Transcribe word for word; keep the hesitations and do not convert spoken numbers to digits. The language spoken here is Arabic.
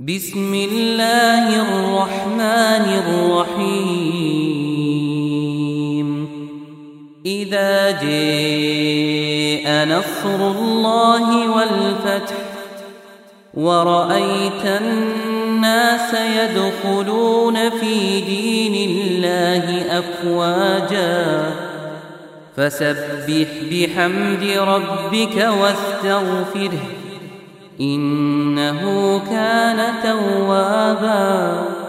بسم الله الرحمن الرحيم إذا جاء نصر الله والفتح ورأيت الناس يدخلون في دين الله أفواجا فسبح بحمد ربك واستغفره إنه كان توابا